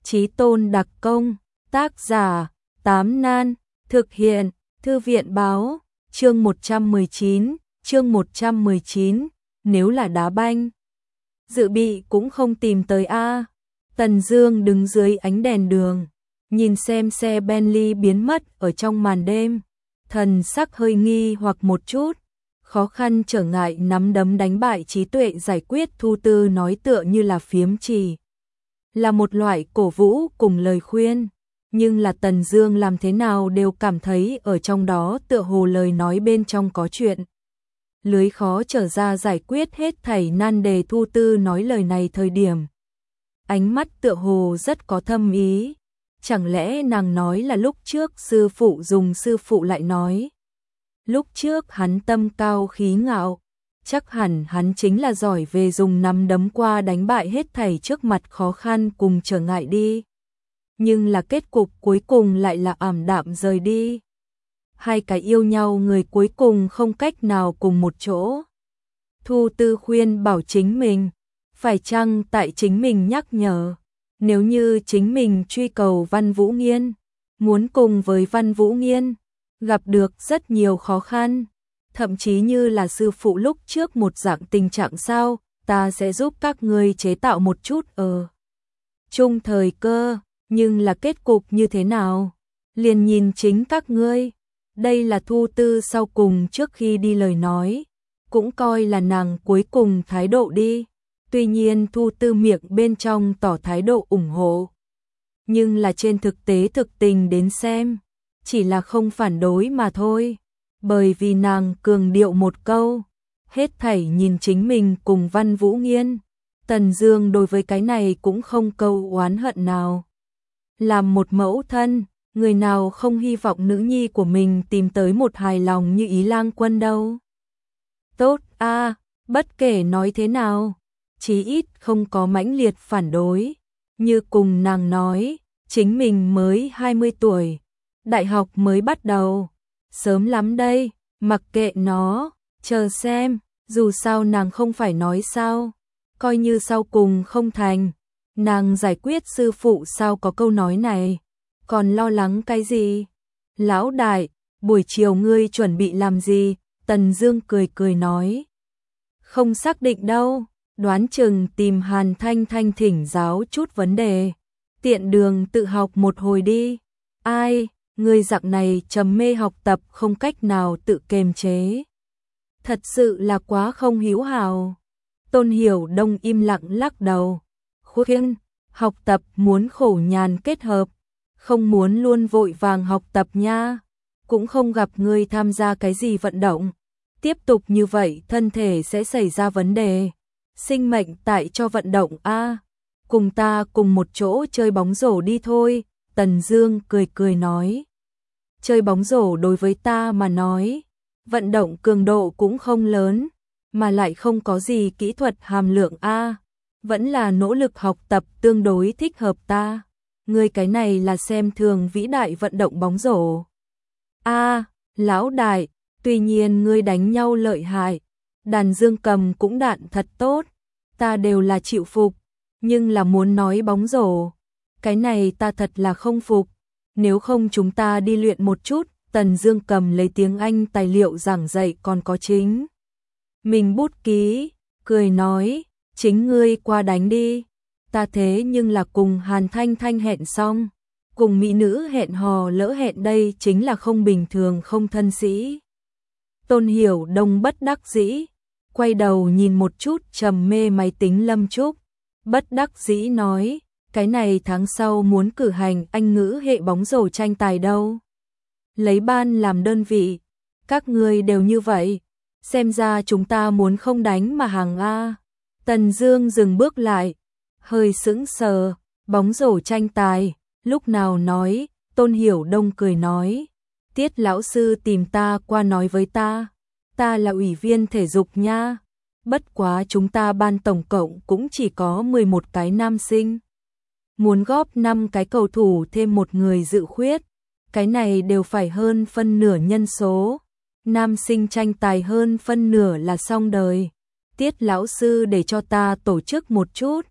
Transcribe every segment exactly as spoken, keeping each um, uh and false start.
Chí tôn đặc công, tác giả, Tám Nan, thực hiện, Thư viện báo, chương một trăm mười chín, chương một trăm mười chín, nếu là đá banh. Dự bị cũng không tìm tới a. Tần Dương đứng dưới ánh đèn đường, nhìn xem xe Bentley biến mất ở trong màn đêm, thần sắc hơi nghi hoặc một chút, khó khăn trở ngại nắm đấm đánh bại trí tuệ giải quyết Thu Tư nói tựa như là phiếm chỉ. Là một loại cổ vũ cùng lời khuyên, nhưng là Tần Dương làm thế nào đều cảm thấy ở trong đó tựa hồ lời nói bên trong có chuyện. Lưới khó trở ra giải quyết hết thảy nan đề. Thu Tư nói lời này thời điểm, ánh mắt tựa hồ rất có thâm ý, chẳng lẽ nàng nói là lúc trước sư phụ dùng sư phụ lại nói. Lúc trước hắn tâm cao khí ngạo, chắc hẳn hắn chính là giỏi về dùng nắm đấm qua đánh bại hết thảy trước mặt khó khăn cùng trở ngại đi. Nhưng là kết cục cuối cùng lại là ảm đạm rời đi. Hai cái yêu nhau người cuối cùng không cách nào cùng một chỗ. Thu Tư khuyên bảo chính mình, phải chăng tại chính mình nhắc nhở, nếu như chính mình truy cầu Văn Vũ Nghiên, muốn cùng với Văn Vũ Nghiên, gặp được rất nhiều khó khăn, thậm chí như là sư phụ lúc trước một dạng tình trạng sao, ta sẽ giúp các ngươi chế tạo một chút ở chung thời cơ, nhưng là kết cục như thế nào, liền nhìn chính các ngươi. Đây là Thu Tư sau cùng trước khi đi lời nói, cũng coi là nàng cuối cùng thái độ đi. Tuy nhiên Thu Tư miệng bên trong tỏ thái độ ủng hộ, nhưng là trên thực tế thực tình đến xem, chỉ là không phản đối mà thôi. Bởi vì nàng cường điệu một câu, hết thảy nhìn chính mình cùng Văn Vũ Nghiên. Tần Dương đối với cái này cũng không câu oán hận nào. Làm một mẫu thân, người nào không hy vọng nữ nhi của mình tìm tới một hài lòng như Ý Lang Quân đâu. Tốt a, à, bất kể nói thế nào, chí ít không có mãnh liệt phản đối. Như cùng nàng nói, chính mình mới hai mươi tuổi, đại học mới bắt đầu, sớm lắm đây, mặc kệ nó, chờ xem, dù sao nàng không phải nói sao, coi như sau cùng không thành, nàng giải quyết sư phụ sao có câu nói này, còn lo lắng cái gì? Lão đại, buổi chiều ngươi chuẩn bị làm gì? Tần Dương cười cười nói. Không xác định đâu, đoán chừng tìm Hàn Thanh Thanh thỉnh giáo chút vấn đề, tiện đường tự học một hồi đi. Ai, ngươi dạng này trầm mê học tập không cách nào tự kiềm chế, thật sự là quá không hiếu hảo. Tôn Hiểu Đông im lặng lắc đầu. Khuyên, học tập muốn khổ nhàn kết hợp, không muốn luôn vội vàng học tập nha, cũng không gặp ngươi tham gia cái gì vận động. Tiếp tục như vậy thân thể sẽ xảy ra vấn đề. Sinh mệnh tại cho vận động a. Cùng ta cùng một chỗ chơi bóng rổ đi thôi. Tần Dương cười cười nói. Chơi bóng rổ đối với ta mà nói, vận động cường độ cũng không lớn, mà lại không có gì kỹ thuật hàm lượng a, vẫn là nỗ lực học tập tương đối thích hợp ta. Ngươi cái này là xem thường vĩ đại vận động bóng rổ. A, lão đại, tuy nhiên ngươi đánh nhau lợi hại, đàn dương cầm cũng đạn thật tốt, ta đều là chịu phục, nhưng là muốn nói bóng rổ, cái này ta thật là không phục. Nếu không chúng ta đi luyện một chút. Tần Dương cầm lấy tiếng Anh tài liệu giảng dạy còn có chính mình bút ký, cười nói, chính ngươi qua đánh đi. Ta thế nhưng là cùng Hàn Thanh Thanh hẹn xong, cùng mỹ nữ hẹn hò lỡ hẹn đây chính là không bình thường không thân sĩ. Tôn Hiểu Đông bất đắc dĩ, quay đầu nhìn một chút trầm mê máy tính Lâm Trúc, bất đắc dĩ nói, cái này tháng sau muốn cử hành Anh ngữ hệ bóng rổ tranh tài đâu. Lấy ban làm đơn vị, các ngươi đều như vậy, xem ra chúng ta muốn không đánh mà hàng a. Tần Dương dừng bước lại, hơi sững sờ, bóng rổ tranh tài, lúc nào nói? Tôn Hiểu Đông cười nói, Tiết lão sư tìm ta qua nói với ta, ta là ủy viên thể dục nha, bất quá chúng ta ban tổng cộng cũng chỉ có mười một cái nam sinh, muốn góp năm cái cầu thủ thêm một người dự khuyết, cái này đều phải hơn phân nửa nhân số, nam sinh tranh tài hơn phân nửa là xong đời. Tiết lão sư để cho ta tổ chức một chút,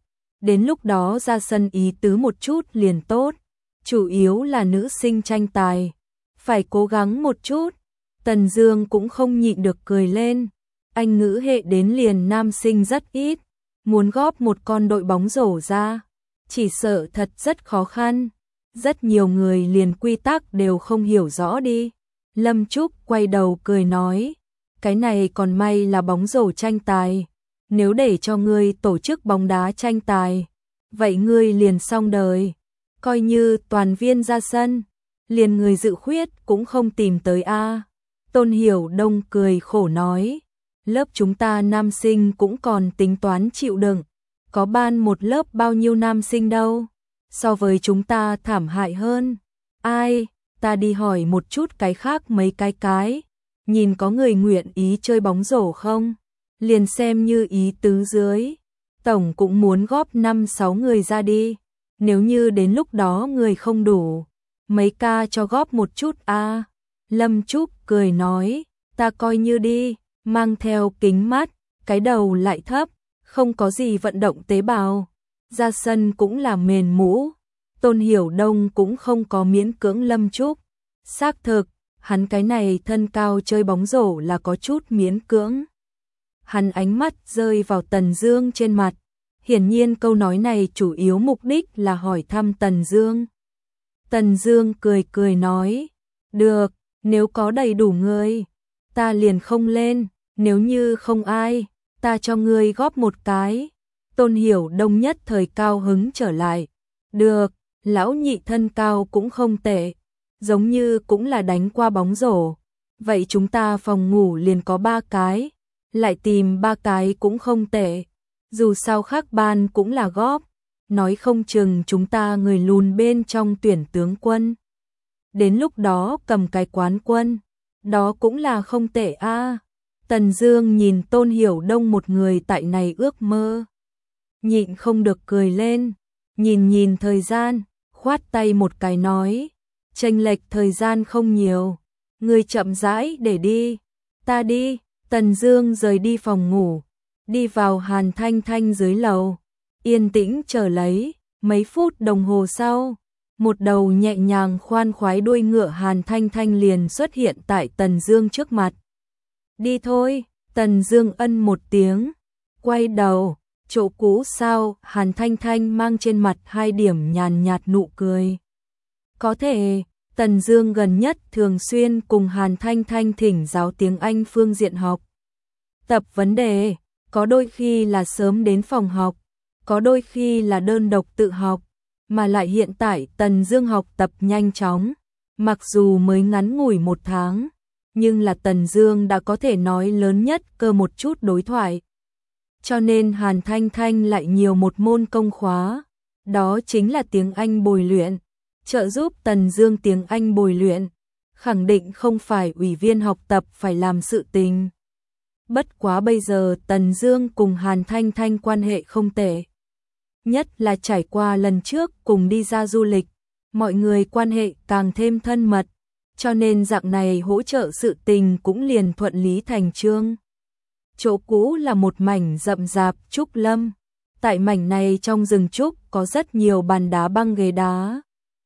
Đến lúc đó ra sân ý tứ một chút liền tốt, chủ yếu là nữ sinh tranh tài, phải cố gắng một chút. Tần Dương cũng không nhịn được cười lên, Anh ngữ hệ đến liền nam sinh rất ít, muốn góp một con đội bóng rổ ra, chỉ sợ thật rất khó khăn, rất nhiều người liền quy tắc đều không hiểu rõ đi. Lâm Trúc quay đầu cười nói, cái này còn may là bóng rổ tranh tài, nếu để cho ngươi tổ chức bóng đá tranh tài, vậy ngươi liền xong đời, coi như toàn viên ra sân, liền người dự khuyết cũng không tìm tới a. Tôn Hiểu Đông cười khổ nói, lớp chúng ta nam sinh cũng còn tính toán chịu đựng, có ban một lớp bao nhiêu nam sinh đâu, so với chúng ta thảm hại hơn. Ai, ta đi hỏi một chút cái khác mấy cái cái, nhìn có người nguyện ý chơi bóng rổ không, liền xem như ý tứ dưới, tổng cũng muốn góp năm sáu người ra đi, nếu như đến lúc đó người không đủ, mấy ca cho góp một chút a. Lâm Trúc cười nói, ta coi như đi, mang theo kính mắt, cái đầu lại thấp, không có gì vận động tế bào, ra sân cũng là mền mũ. Tôn Hiểu Đông cũng không có miễn cưỡng Lâm Trúc, xác thực, hắn cái này thân cao chơi bóng rổ là có chút miễn cưỡng. Hắn ánh mắt rơi vào Tần Dương trên mặt, hiển nhiên câu nói này chủ yếu mục đích là hỏi thăm Tần Dương. Tần Dương cười cười nói, được, nếu có đầy đủ người, ta liền không lên, nếu như không ai, ta cho ngươi góp một cái. Tôn Hiểu Đông nhất thời cao hứng trở lại, được, lão nhị thân cao cũng không tệ, giống như cũng là đánh qua bóng rổ, vậy chúng ta phòng ngủ liền có ba cái, lại tìm ba cái cũng không tệ, dù sao khác ban cũng là góp, nói không chừng chúng ta người lùn bên trong tuyển tướng quân. Đến lúc đó cầm cái quán quân, đó cũng là không tệ a. Tần Dương nhìn Tôn Hiểu Đông một người tại này ước mơ, nhịn không được cười lên, nhìn nhìn thời gian, khoát tay một cái nói, chênh lệch thời gian không nhiều, ngươi chậm rãi để đi, ta đi. Tần Dương rời đi phòng ngủ, đi vào Hàn Thanh Thanh dưới lầu, yên tĩnh chờ lấy, mấy phút đồng hồ sau, một đầu nhẹ nhàng khoan khoái đuôi ngựa Hàn Thanh Thanh liền xuất hiện tại Tần Dương trước mặt. Đi thôi, Tần Dương ân một tiếng, quay đầu, chỗ cũ sao? Hàn Thanh Thanh mang trên mặt hai điểm nhàn nhạt nụ cười. Có thể, Tần Dương gần nhất thường xuyên cùng Hàn Thanh Thanh thỉnh giáo tiếng Anh phương diện học tập vấn đề, có đôi khi là sớm đến phòng học, có đôi khi là đơn độc tự học, mà lại hiện tại Tần Dương học tập nhanh chóng, mặc dù mới ngắn ngủi một tháng, nhưng là Tần Dương đã có thể nói lớn nhất cơ một chút đối thoại. Cho nên Hàn Thanh Thanh lại nhiều một môn công khóa, đó chính là tiếng Anh bồi luyện, trợ giúp Tần Dương tiếng Anh bồi luyện, khẳng định không phải ủy viên học tập phải làm sự tình. Bất quá bây giờ Tần Dương cùng Hàn Thanh Thanh quan hệ không tệ, nhất là trải qua lần trước cùng đi ra du lịch, mọi người quan hệ càng thêm thân mật, cho nên dạng này hỗ trợ sự tình cũng liền thuận lý thành chương. Chỗ cũ là một mảnh rậm rạp trúc lâm, tại mảnh này trong rừng trúc có rất nhiều bàn đá băng ghế đá,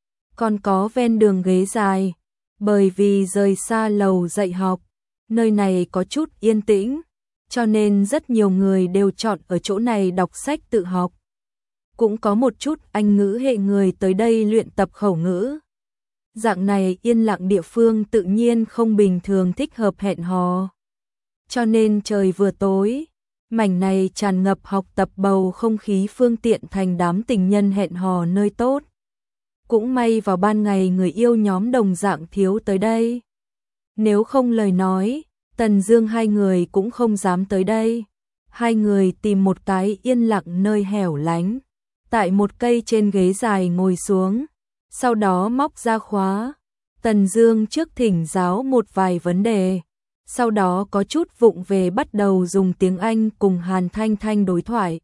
còn có ven đường ghế dài, bởi vì rời xa lầu dạy học, nơi này có chút yên tĩnh, cho nên rất nhiều người đều chọn ở chỗ này đọc sách tự học. Cũng có một chút Anh ngữ hệ người tới đây luyện tập khẩu ngữ. Dạng này yên lặng địa phương tự nhiên không bình thường thích hợp hẹn hò. Cho nên trời vừa tối, mảnh này tràn ngập học tập bầu không khí phương tiện thành đám tình nhân hẹn hò nơi tốt. Cũng may vào ban ngày người yêu nhóm đồng dạng thiếu tới đây. Nếu không lời nói, Tần Dương hai người cũng không dám tới đây. Hai người tìm một cái yên lặng nơi hẻo lánh, tại một cây trên ghế dài ngồi xuống, sau đó móc ra khóa. Tần Dương trước thỉnh giáo một vài vấn đề, sau đó có chút vụng về bắt đầu dùng tiếng Anh cùng Hàn Thanh Thanh đối thoại.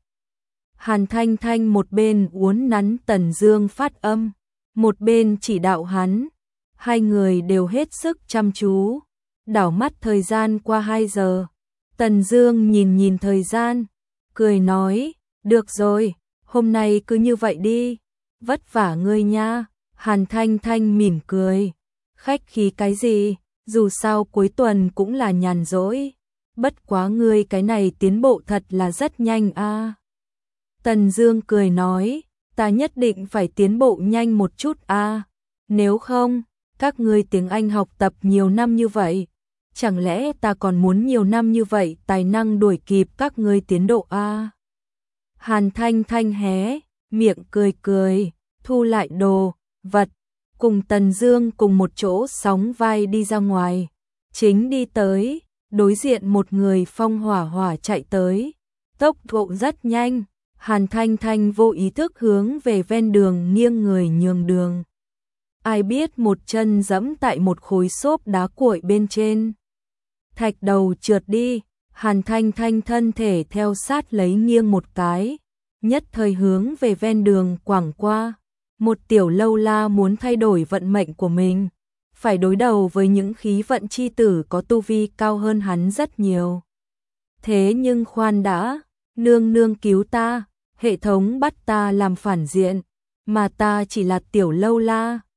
Hàn Thanh Thanh một bên uốn nắn Tần Dương phát âm, một bên chỉ đạo hắn. Hai người đều hết sức chăm chú. Đảo mắt thời gian qua hai giờ. Tần Dương nhìn nhìn thời gian, cười nói, được rồi, hôm nay cứ như vậy đi, vất vả ngươi nha. Hàn Thanh Thanh mỉm cười, khách khí cái gì, dù sao cuối tuần cũng là nhàn rỗi, bất quá ngươi cái này tiến bộ thật là rất nhanh a. Tần Dương cười nói, ta nhất định phải tiến bộ nhanh một chút a, nếu không, các ngươi tiếng Anh học tập nhiều năm như vậy, chẳng lẽ ta còn muốn nhiều năm như vậy tài năng đuổi kịp các ngươi tiến độ a. Hàn Thanh Thanh hé miệng cười cười, thu lại đồ vật, cùng Tần Dương cùng một chỗ sóng vai đi ra ngoài. Chính đi tới, đối diện một người phong hỏa hỏa chạy tới, tốc độ rất nhanh. Hàn Thanh Thanh vô ý thức hướng về ven đường nghiêng người nhường đường. Ai biết một chân giẫm tại một khối xốp đá cuội bên trên. Thạch đầu trượt đi, Hàn Thanh Thanh thân thể theo sát lấy nghiêng một cái, nhất thời hướng về ven đường quẳng qua. Một tiểu lâu la muốn thay đổi vận mệnh của mình, phải đối đầu với những khí vận chi tử có tu vi cao hơn hắn rất nhiều. Thế nhưng khoan đã, nương nương cứu ta, hệ thống bắt ta làm phản diện, mà ta chỉ là tiểu lâu la,